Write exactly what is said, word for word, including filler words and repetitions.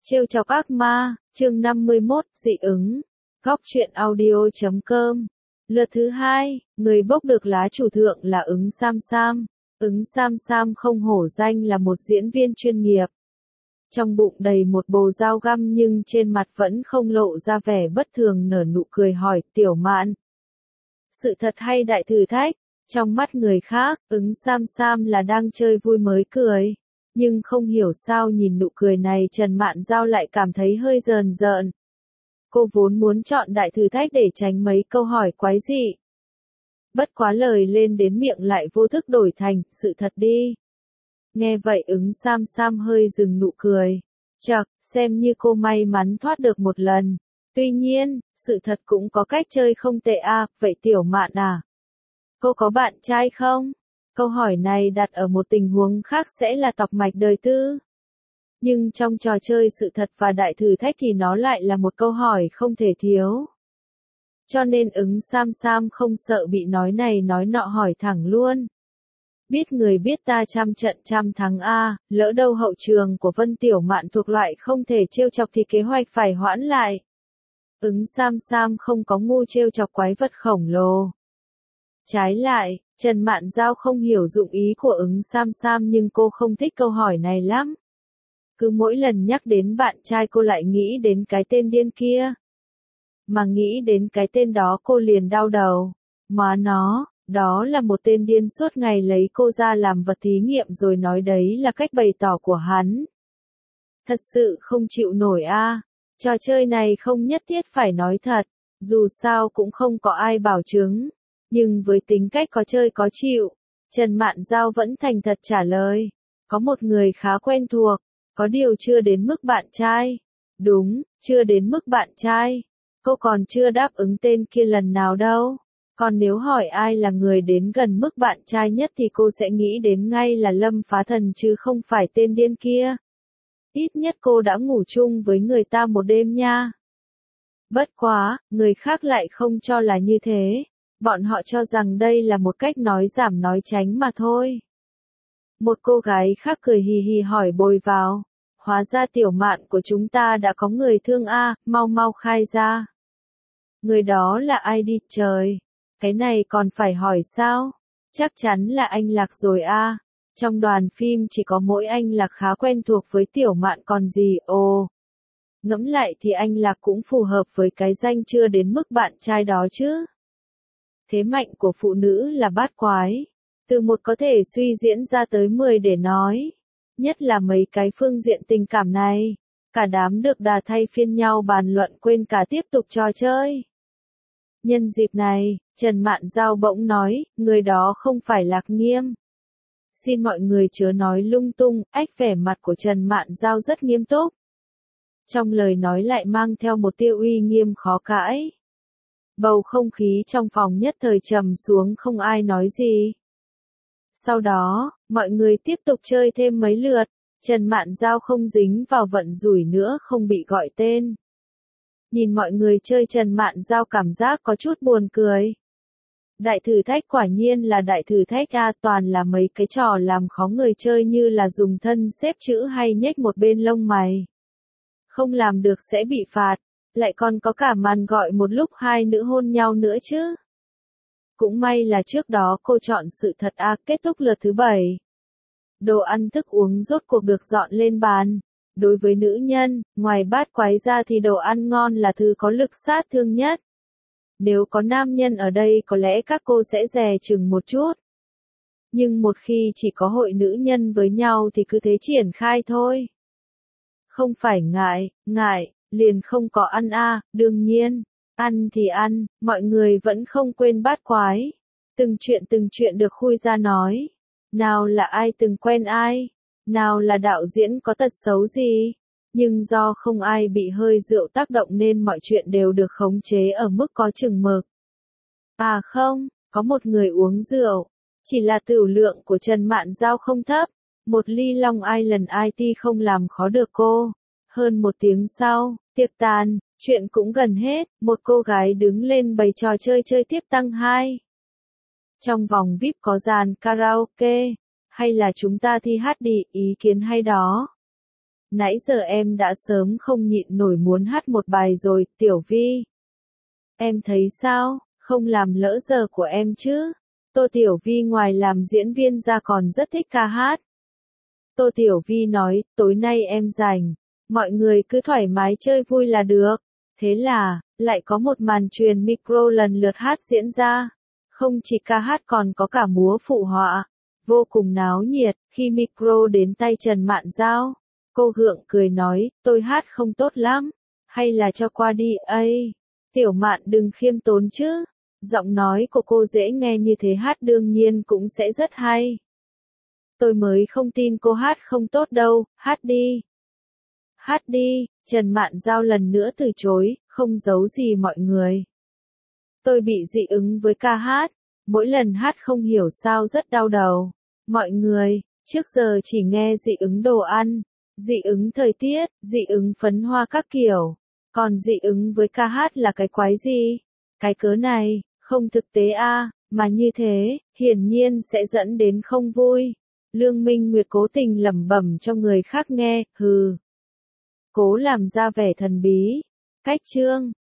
Trêu chọc ác ma, chương năm mươi mốt, dị ứng. Góc truyện audio chấm com. Lượt thứ hai, người bốc được lá chủ thượng là Ứng Sam Sam. Ứng Sam Sam không hổ danh là một diễn viên chuyên nghiệp. Trong bụng đầy một bồ dao găm nhưng trên mặt vẫn không lộ ra vẻ bất thường, nở nụ cười hỏi Tiểu Mạn. Sự thật hay đại thử thách? Trong mắt người khác, Ứng Sam Sam là đang chơi vui mới cười. Nhưng không hiểu sao nhìn nụ cười này Trần Mạn Dao lại cảm thấy hơi rờn rợn. Cô vốn muốn chọn đại thử thách để tránh mấy câu hỏi quái dị. Bất quá lời lên đến miệng lại vô thức đổi thành, sự thật đi. Nghe vậy Ứng Sam Sam hơi dừng nụ cười. Chậc, xem như cô may mắn thoát được một lần. Tuy nhiên, sự thật cũng có cách chơi không tệ à, vậy Tiểu Mạn à? Cô có bạn trai không? Câu hỏi này đặt ở một tình huống khác sẽ là tọc mạch đời tư. Nhưng trong trò chơi sự thật và đại thử thách thì nó lại là một câu hỏi không thể thiếu. Cho nên Ứng Sam Sam không sợ bị nói này nói nọ hỏi thẳng luôn. Biết người biết ta trăm trận trăm thắng a, lỡ đâu hậu trường của Vân Tiểu Mạn thuộc loại không thể trêu chọc thì kế hoạch phải hoãn lại. Ứng Sam Sam không có ngu trêu chọc quái vật khổng lồ. Trái lại, Trần Mạn Dao không hiểu dụng ý của Ứng Sam Sam nhưng cô không thích câu hỏi này lắm. Cứ mỗi lần nhắc đến bạn trai cô lại nghĩ đến cái tên điên kia. Mà nghĩ đến cái tên đó cô liền đau đầu. Má nó, đó là một tên điên suốt ngày lấy cô ra làm vật thí nghiệm rồi nói đấy là cách bày tỏ của hắn. Thật sự không chịu nổi a. Trò chơi này không nhất thiết phải nói thật, dù sao cũng không có ai bảo chứng. Nhưng với tính cách có chơi có chịu, Trần Mạn Dao vẫn thành thật trả lời. Có một người khá quen thuộc, có điều chưa đến mức bạn trai. Đúng, chưa đến mức bạn trai. Cô còn chưa đáp ứng tên kia lần nào đâu. Còn nếu hỏi ai là người đến gần mức bạn trai nhất thì cô sẽ nghĩ đến ngay là Lâm Phá Thần chứ không phải tên điên kia. Ít nhất cô đã ngủ chung với người ta một đêm nha. Bất quá, người khác lại không cho là như thế. Bọn họ cho rằng đây là một cách nói giảm nói tránh mà thôi. Một cô gái khác cười hì hì hỏi bồi vào. Hóa ra Tiểu Mạn của chúng ta đã có người thương a, mau mau khai ra. Người đó là ai đi trời? Cái này còn phải hỏi sao? Chắc chắn là anh Lạc rồi a. Trong đoàn phim chỉ có mỗi anh Lạc khá quen thuộc với Tiểu Mạn còn gì, ồ. Ngẫm lại thì anh Lạc cũng phù hợp với cái danh chưa đến mức bạn trai đó chứ. Thế mạnh của phụ nữ là bát quái. Từ một có thể suy diễn ra tới mười để nói. Nhất là mấy cái phương diện tình cảm này. Cả đám được đà thay phiên nhau bàn luận quên cả tiếp tục trò chơi. Nhân dịp này, Trần Mạn Dao bỗng nói, người đó không phải Lạc Nghiêm. Xin mọi người chớ nói lung tung, ách vẻ mặt của Trần Mạn Dao rất nghiêm túc. Trong lời nói lại mang theo một tia uy nghiêm khó cãi. Bầu không khí trong phòng nhất thời trầm xuống không ai nói gì. Sau đó, mọi người tiếp tục chơi thêm mấy lượt, Trần Mạn Dao không dính vào vận rủi nữa không bị gọi tên. Nhìn mọi người chơi Trần Mạn Dao cảm giác có chút buồn cười. Đại thử thách quả nhiên là đại thử thách a, toàn là mấy cái trò làm khó người chơi như là dùng thân xếp chữ hay nhếch một bên lông mày. Không làm được sẽ bị phạt. Lại còn có cả màn gọi một lúc hai nữ hôn nhau nữa chứ. Cũng may là trước đó cô chọn sự thật a, kết thúc lượt thứ bảy. Đồ ăn thức uống rốt cuộc được dọn lên bàn. Đối với nữ nhân, ngoài bát quái ra thì đồ ăn ngon là thứ có lực sát thương nhất. Nếu có nam nhân ở đây có lẽ các cô sẽ dè chừng một chút. Nhưng một khi chỉ có hội nữ nhân với nhau thì cứ thế triển khai thôi. Không phải ngại, ngại. Liền không có ăn a, à, đương nhiên, ăn thì ăn, mọi người vẫn không quên bát quái. Từng chuyện từng chuyện được khui ra nói. Nào là ai từng quen ai, nào là đạo diễn có tật xấu gì. Nhưng do không ai bị hơi rượu tác động nên mọi chuyện đều được khống chế ở mức có chừng mực. À không, có một người uống rượu, chỉ là tửu lượng của Trần Mạn Dao không thấp. Một ly Long Island I T không làm khó được cô. Hơn một tiếng sau, tiệc tàn, chuyện cũng gần hết, một cô gái đứng lên bày trò chơi chơi tiếp tăng hai. Trong vòng vi ai pi có dàn karaoke, hay là chúng ta thi hát đi, ý kiến hay đó. nãy giờ em đã sớm không nhịn nổi muốn hát một bài rồi, Tiểu Vi. Em thấy sao, không làm lỡ giờ của em chứ? Tô Tiểu Vi ngoài làm diễn viên ra còn rất thích ca hát. Tô Tiểu Vi nói, tối nay em rảnh, mọi người cứ thoải mái chơi vui là được. Thế là, lại có một màn truyền micro lần lượt hát diễn ra. Không chỉ ca hát còn có cả múa phụ họa. Vô cùng náo nhiệt, khi micro đến tay Trần Mạn Dao. Cô gượng cười nói, tôi hát không tốt lắm. Hay là cho qua đi, ây. Tiểu Mạn đừng khiêm tốn chứ. Giọng nói của cô dễ nghe như thế hát đương nhiên cũng sẽ rất hay. Tôi mới không tin cô hát không tốt đâu, hát đi. Hát đi, Trần Mạn Dao lần nữa từ chối, không giấu gì mọi người. Tôi bị dị ứng với ca hát, mỗi lần hát không hiểu sao rất đau đầu. Mọi người, trước giờ chỉ nghe dị ứng đồ ăn, dị ứng thời tiết, dị ứng phấn hoa các kiểu. Còn dị ứng với ca hát là cái quái gì? Cái cớ này, không thực tế a, à, mà như thế, hiển nhiên sẽ dẫn đến không vui. Lương Minh Nguyệt cố tình lẩm bẩm cho người khác nghe, hừ. Cố làm ra vẻ thần bí. Cách chương